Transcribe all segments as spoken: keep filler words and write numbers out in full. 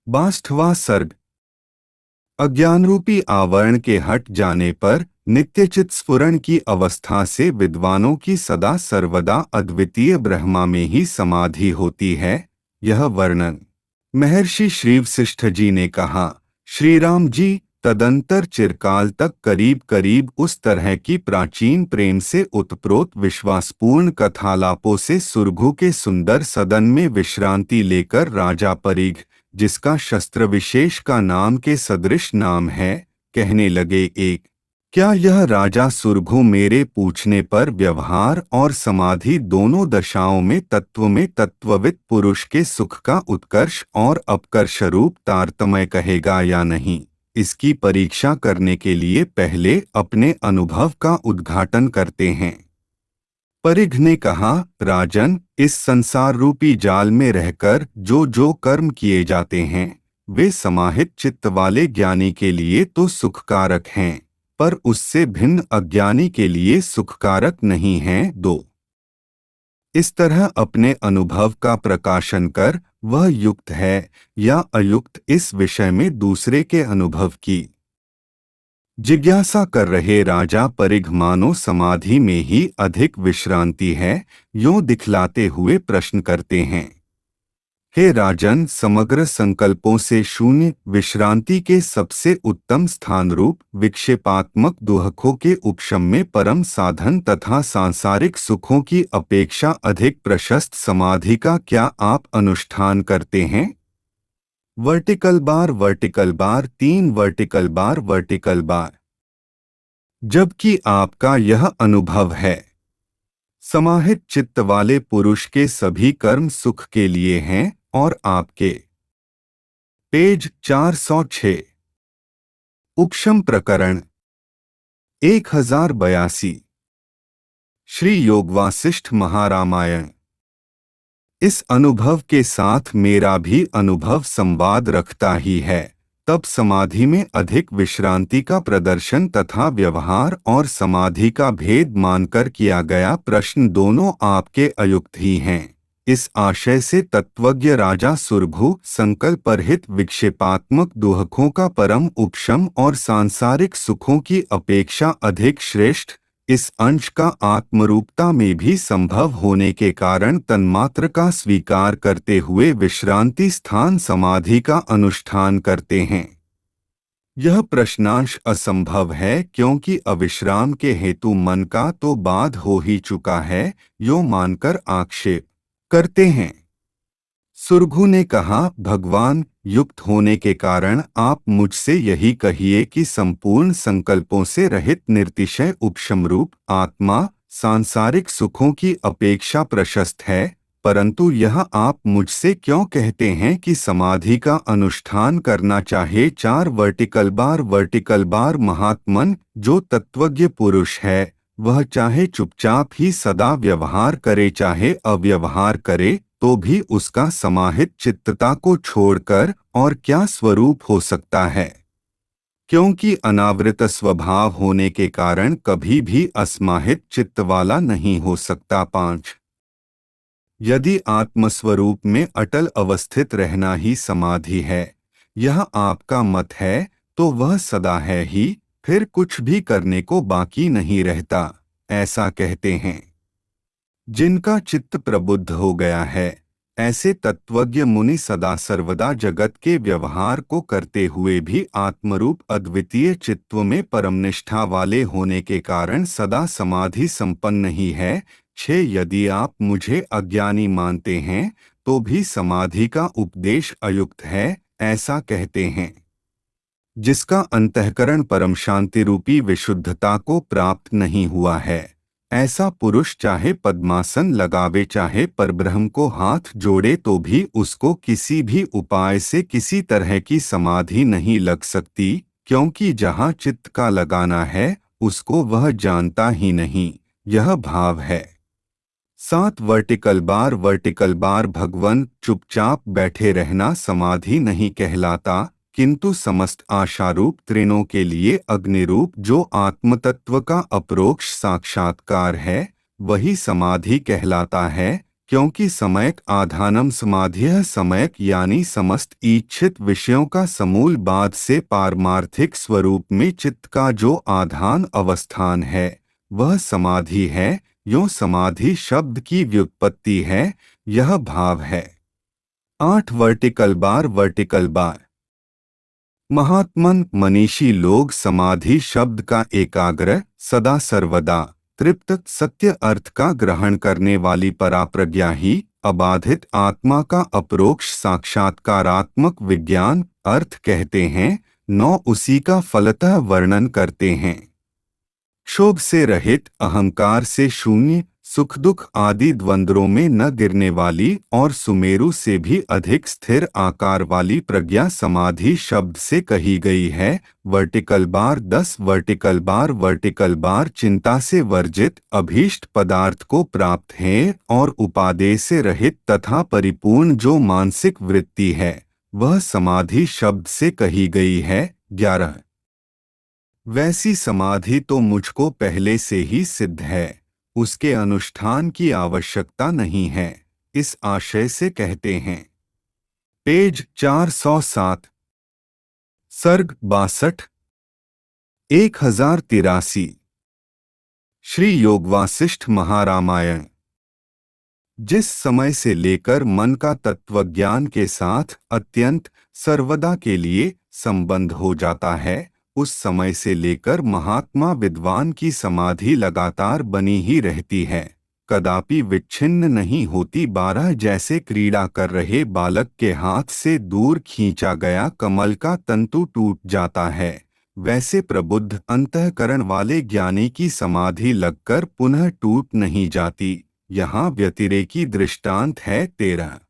बासठवां सर्ग। अज्ञानरूपी आवरण के हट जाने पर नित्यचित स्फुरण की अवस्था से विद्वानों की सदा सर्वदा अद्वितीय ब्रह्मा में ही समाधि होती है। यह वर्णन महर्षि श्री वशिष्ठ जी ने कहा। श्री राम जी तदंतर चिरकाल तक करीब करीब उस तरह की प्राचीन प्रेम से उत्प्रोत विश्वासपूर्ण कथालापों से सुरभु के सुंदर सदन में विश्रांति लेकर राजा परिघ, जिसका शस्त्र विशेष का नाम के सदृश नाम है, कहने लगे। एक क्या यह राजा सुरभु मेरे पूछने पर व्यवहार और समाधि दोनों दशाओं में तत्व में तत्वविद पुरुष के सुख का उत्कर्ष और अपकर्ष रूप तारतम्य कहेगा या नहीं, इसकी परीक्षा करने के लिए पहले अपने अनुभव का उद्घाटन करते हैं। परिघ ने कहा, राजन, इस संसार रूपी जाल में रहकर जो जो कर्म किए जाते हैं वे समाहित चित्त वाले ज्ञानी के लिए तो सुखकारक हैं, पर उससे भिन्न अज्ञानी के लिए सुखकारक नहीं हैं। दो इस तरह अपने अनुभव का प्रकाशन कर वह युक्त है या अयुक्त इस विषय में दूसरे के अनुभव की जिज्ञासा कर रहे राजा परिघ मानो समाधि में ही अधिक विश्रांति है यों दिखलाते हुए प्रश्न करते हैं। हे राजन, समग्र संकल्पों से शून्य विश्रांति के सबसे उत्तम स्थान रूप विक्षेपात्मक दुहकों के उपशम में परम साधन तथा सांसारिक सुखों की अपेक्षा अधिक प्रशस्त समाधि का क्या आप अनुष्ठान करते हैं? वर्टिकल बार वर्टिकल बार तीन वर्टिकल बार वर्टिकल बार। जबकि आपका यह अनुभव है, समाहित चित्त वाले पुरुष के सभी कर्म सुख के लिए हैं और आपके पेज चार सौ छह उपशम प्रकरण एक हजार बयासी श्री योग वासिष्ठ महारामायण। इस अनुभव के साथ मेरा भी अनुभव संवाद रखता ही है। तब समाधि में अधिक विश्रांति का प्रदर्शन तथा व्यवहार और समाधि का भेद मानकर किया गया प्रश्न दोनों आपके अयुक्त ही हैं। इस आशय से तत्वज्ञ राजा सुरभु संकल्परहित विक्षेपात्मक दुहकों का परम उपशम और सांसारिक सुखों की अपेक्षा अधिक श्रेष्ठ इस अंश का आत्मरूपता में भी संभव होने के कारण तन्मात्र का स्वीकार करते हुए विश्रांति स्थान समाधि का अनुष्ठान करते हैं। यह प्रश्नांश असंभव है, क्योंकि अविश्राम के हेतु मन का तो बाध हो ही चुका है, यो मानकर आक्षेप करते हैं। सुरभु ने कहा, भगवान, युक्त होने के कारण आप मुझसे यही कहिए कि संपूर्ण संकल्पों से रहित निर्तिशय उपशम रूप आत्मा सांसारिक सुखों की अपेक्षा प्रशस्त है, परंतु यह आप मुझसे क्यों कहते हैं कि समाधि का अनुष्ठान करना चाहे चार वर्टिकल बार वर्टिकल बार? महात्मन, जो तत्वज्ञ पुरुष है वह चाहे चुपचाप ही सदा व्यवहार करे चाहे अव्यवहार करे, तो भी उसका समाहित चित्तता को छोड़कर और क्या स्वरूप हो सकता है, क्योंकि अनावृत स्वभाव होने के कारण कभी भी असमाहित चित्त वाला नहीं हो सकता। पांच यदि आत्मस्वरूप में अटल अवस्थित रहना ही समाधि है, यह आपका मत है, तो वह सदा है ही, फिर कुछ भी करने को बाकी नहीं रहता, ऐसा कहते हैं। जिनका चित्त प्रबुद्ध हो गया है, ऐसे तत्वज्ञ मुनि सदा सर्वदा जगत के व्यवहार को करते हुए भी आत्मरूप अद्वितीय चित्व में परमनिष्ठा वाले होने के कारण सदा समाधि संपन्न ही है। छह यदि आप मुझे अज्ञानी मानते हैं तो भी समाधि का उपदेश अयुक्त है, ऐसा कहते हैं। जिसका अंतःकरण परम शांति रूपी विशुद्धता को प्राप्त नहीं हुआ है, ऐसा पुरुष चाहे पद्मासन लगावे चाहे परब्रह्म को हाथ जोड़े तो भी उसको किसी भी उपाय से किसी तरह की समाधि नहीं लग सकती, क्योंकि जहाँ चित्त का लगाना है उसको वह जानता ही नहीं। यह भाव है। सात वर्टिकल बार वर्टिकल बार। भगवन, चुपचाप बैठे रहना समाधि नहीं कहलाता, किंतु समस्त आशारूप त्रिनों के लिए अग्निरूप जो आत्मतत्व का अपरोक्ष साक्षात्कार है, वही समाधि कहलाता है, क्योंकि समयक आधानम समाधियः समयक यानी समस्त इच्छित विषयों का समूल बाद से पारमार्थिक स्वरूप में चित्त का जो आधान अवस्थान है वह समाधि है। यो समाधि शब्द की व्युत्पत्ति है, यह भाव है। आठ वर्टिकल बार वर्टिकल बार महात्मन मनीषी लोग समाधि शब्द का एकाग्र सदा सर्वदा तृप्त सत्य अर्थ का ग्रहण करने वाली पराप्रज्ञा ही अबाधित आत्मा का अपरोक्ष साक्षात्कारात्मक विज्ञान अर्थ कहते हैं। नौ उसी का फलतः वर्णन करते हैं। क्षोभ से रहित, अहंकार से शून्य, सुख दुख आदि द्वंद्वों में न गिरने वाली और सुमेरु से भी अधिक स्थिर आकार वाली प्रज्ञा समाधि शब्द से कही गई है। वर्टिकल बार दस वर्टिकल बार वर्टिकल बार चिंता से वर्जित अभीष्ट पदार्थ को प्राप्त है और उपादेय से रहित तथा परिपूर्ण जो मानसिक वृत्ति है वह समाधि शब्द से कही गई है। ग्यारह वैसी समाधि तो मुझको पहले से ही सिद्ध है, उसके अनुष्ठान की आवश्यकता नहीं है, इस आशय से कहते हैं। पेज चार सौ सात सर्ग बासठ एक हजार तिरासी श्री योगवासिष्ठ महारामायण। जिस समय से लेकर मन का तत्वज्ञान के साथ अत्यंत सर्वदा के लिए संबंध हो जाता है उस समय से लेकर महात्मा विद्वान की समाधि लगातार बनी ही रहती है, कदापि विच्छिन्न नहीं होती। बारह जैसे क्रीड़ा कर रहे बालक के हाथ से दूर खींचा गया कमल का तंतु टूट जाता है, वैसे प्रबुद्ध अंतःकरण वाले ज्ञानी की समाधि लगकर पुनः टूट नहीं जाती। यहाँ व्यतिरेकी दृष्टांत है। तेरह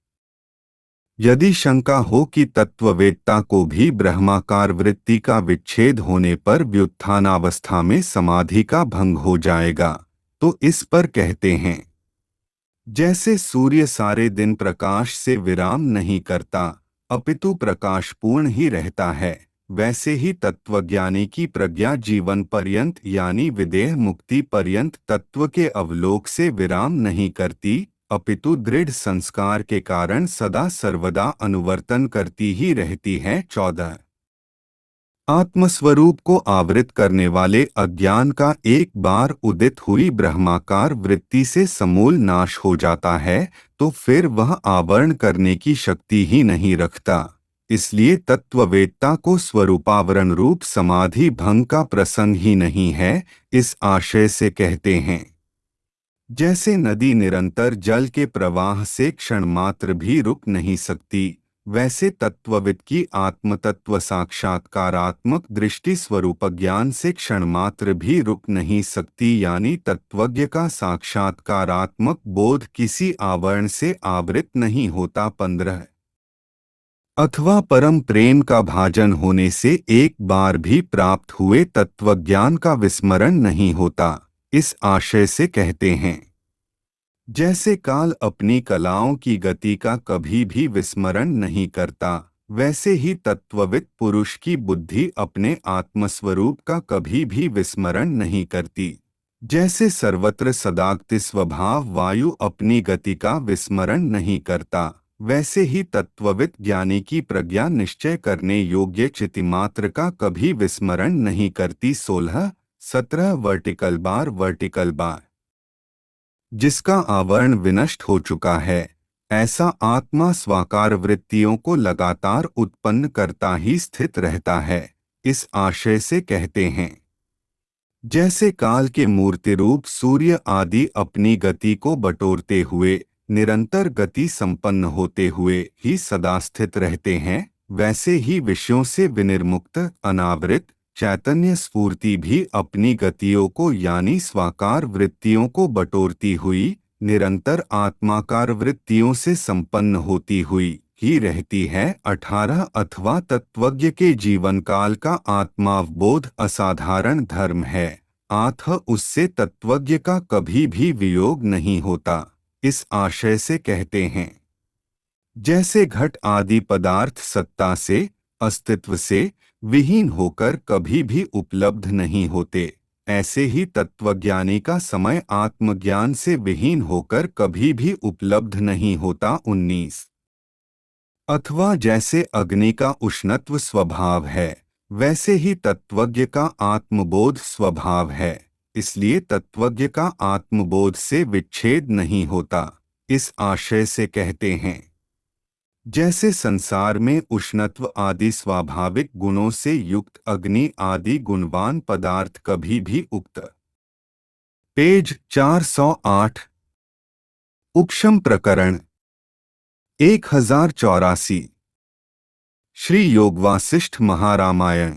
यदि शंका हो कि तत्ववेत्ता को भी ब्रह्माकार वृत्ति का विच्छेद होने पर व्युत्थानावस्था में समाधि का भंग हो जाएगा तो इस पर कहते हैं, जैसे सूर्य सारे दिन प्रकाश से विराम नहीं करता अपितु प्रकाशपूर्ण ही रहता है, वैसे ही तत्वज्ञानी की प्रज्ञा जीवन पर्यंत यानी विदेह मुक्ति पर्यंत तत्व के अवलोक से विराम नहीं करती अपितु दृढ़ संस्कार के कारण सदा सर्वदा अनुवर्तन करती ही रहती है। चौदह आत्मस्वरूप को आवृत करने वाले अज्ञान का एक बार उदित हुई ब्रह्माकार वृत्ति से समूल नाश हो जाता है तो फिर वह आवरण करने की शक्ति ही नहीं रखता। इसलिए तत्ववेत्ता को स्वरूपावरण रूप समाधि भंग का प्रसंग ही नहीं है, इस आशय से कहते हैं। जैसे नदी निरंतर जल के प्रवाह से क्षण मात्र भी रुक नहीं सकती, वैसे तत्वविद की आत्मतत्व साक्षात्कारात्मक दृष्टि स्वरूप ज्ञान से क्षण मात्र भी रुक नहीं सकती, यानी तत्वज्ञ का साक्षात्कारात्मक बोध किसी आवरण से आवृत नहीं होता। पंद्रह अथवा परम प्रेम का भाजन होने से एक बार भी प्राप्त हुए तत्वज्ञान का विस्मरण नहीं होता, इस आशय से कहते हैं। जैसे काल अपनी कलाओं की गति का कभी भी विस्मरण नहीं करता, वैसे ही तत्वविद पुरुष की बुद्धि अपने आत्मस्वरूप का कभी भी विस्मरण नहीं करती। जैसे सर्वत्र सदागति स्वभाव वायु अपनी गति का विस्मरण नहीं करता, वैसे ही तत्वविद ज्ञानी की प्रज्ञा निश्चय करने योग्य चितिमात्र का कभी विस्मरण नहीं करती। सोलह सत्रह वर्टिकल बार वर्टिकल बार जिसका आवरण विनष्ट हो चुका है, ऐसा आत्मा स्वाकार वृत्तियों को लगातार उत्पन्न करता ही स्थित रहता है, इस आशय से कहते हैं। जैसे काल के मूर्ति रूप सूर्य आदि अपनी गति को बटोरते हुए निरंतर गति संपन्न होते हुए ही सदा स्थित रहते हैं, वैसे ही विषयों से विनिर्मुक्त अनावृत चैतन्य स्फूर्ति भी अपनी गतियों को यानी स्वाकार वृत्तियों को बटोरती हुई निरंतर आत्माकार वृत्तियों से संपन्न होती हुई ही रहती है। अठारह अथवा तत्वज्ञ के जीवन काल का आत्मावबोध असाधारण धर्म है, आथ उससे तत्वज्ञ का कभी भी वियोग नहीं होता, इस आशय से कहते हैं। जैसे घट आदि पदार्थ सत्ता से अस्तित्व से विहीन होकर कभी भी उपलब्ध नहीं होते, ऐसे ही तत्वज्ञानी का समय आत्मज्ञान से विहीन होकर कभी भी उपलब्ध नहीं होता। उन्नीस अथवा जैसे अग्नि का उष्णत्व स्वभाव है, वैसे ही तत्वज्ञ का आत्मबोध स्वभाव है। इसलिए तत्वज्ञ का आत्मबोध से विच्छेद नहीं होता। इस आशय से कहते हैं, जैसे संसार में उष्णत्व आदि स्वाभाविक गुणों से युक्त अग्नि आदि गुणवान पदार्थ कभी भी उक्त। पेज चार सौ आठ। उपशम प्रकरण एक हजार चौरासी। श्री योगवासिष्ठ महारामायण।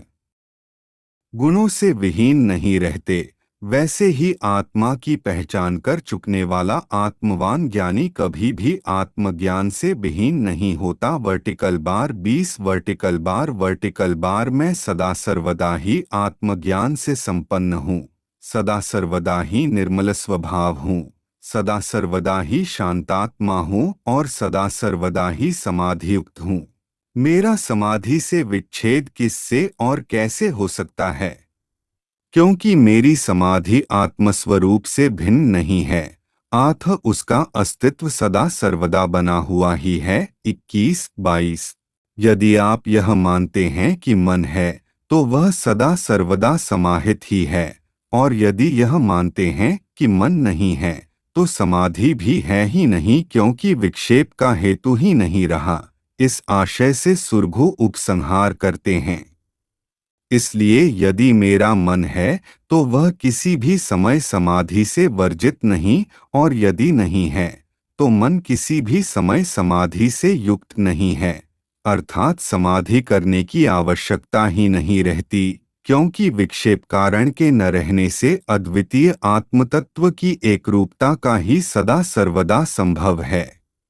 गुणों से विहीन नहीं रहते, वैसे ही आत्मा की पहचान कर चुकने वाला आत्मवान ज्ञानी कभी भी आत्मज्ञान से विहीन नहीं होता। वर्टिकल बार बीस वर्टिकल बार वर्टिकल बार मैं सदा सर्वदा ही आत्मज्ञान से संपन्न हूँ, सदा सर्वदा ही निर्मल स्वभाव हूँ, सदा सर्वदा ही शांतात्मा हूँ और सदा सर्वदा ही समाधियुक्त हूँ। मेरा समाधि से विच्छेद किससे और कैसे हो सकता है? क्योंकि मेरी समाधि आत्मस्वरूप से भिन्न नहीं है, आथ उसका अस्तित्व सदा सर्वदा बना हुआ ही है। इक्कीस बाईस। यदि आप यह मानते हैं कि मन है तो वह सदा सर्वदा समाहित ही है, और यदि यह मानते हैं कि मन नहीं है तो समाधि भी है ही नहीं, क्योंकि विक्षेप का हेतु ही नहीं रहा। इस आशय से सुरघु उपसंहार करते हैं। इसलिए यदि मेरा मन है तो वह किसी भी समय समाधि से वर्जित नहीं, और यदि नहीं है तो मन किसी भी समय समाधि से युक्त नहीं है, अर्थात समाधि करने की आवश्यकता ही नहीं रहती, क्योंकि विक्षेप कारण के न रहने से अद्वितीय आत्मतत्व की एकरूपता का ही सदा सर्वदा संभव है।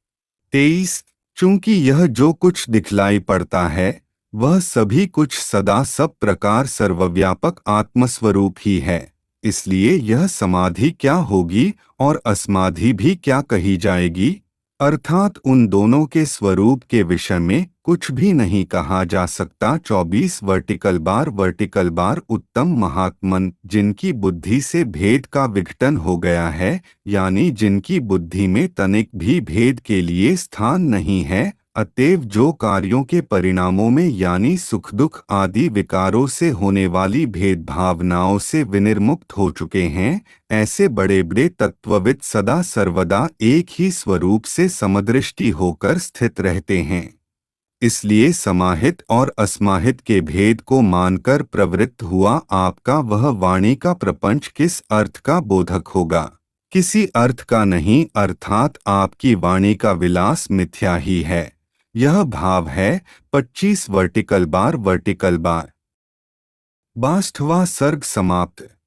तेईस। चूंकि यह जो कुछ दिखलाई पड़ता है वह सभी कुछ सदा सब प्रकार सर्वव्यापक आत्मस्वरूप ही है, इसलिए यह समाधि क्या होगी और असमाधि भी क्या कही जाएगी, अर्थात उन दोनों के स्वरूप के विषय में कुछ भी नहीं कहा जा सकता। चौबीस वर्टिकल बार वर्टिकल बार उत्तम महात्मन, जिनकी बुद्धि से भेद का विघटन हो गया है, यानी जिनकी बुद्धि में तनिक भी भेद के लिए स्थान नहीं है, अतएव जो कार्यों के परिणामों में यानी सुख दुख आदि विकारों से होने वाली भेद भावनाओं से विनिर्मुक्त हो चुके हैं, ऐसे बड़े बड़े तत्वविद सदा सर्वदा एक ही स्वरूप से समदृष्टि होकर स्थित रहते हैं। इसलिए समाहित और असमाहित के भेद को मानकर प्रवृत्त हुआ आपका वह वाणी का प्रपंच किस अर्थ का बोधक होगा? किसी अर्थ का नहीं, अर्थात आपकी वाणी का विलास मिथ्या ही है, यह भाव है। पच्चीस वर्टिकल बार वर्टिकल बार। बाष्ठवा सर्ग समाप्त।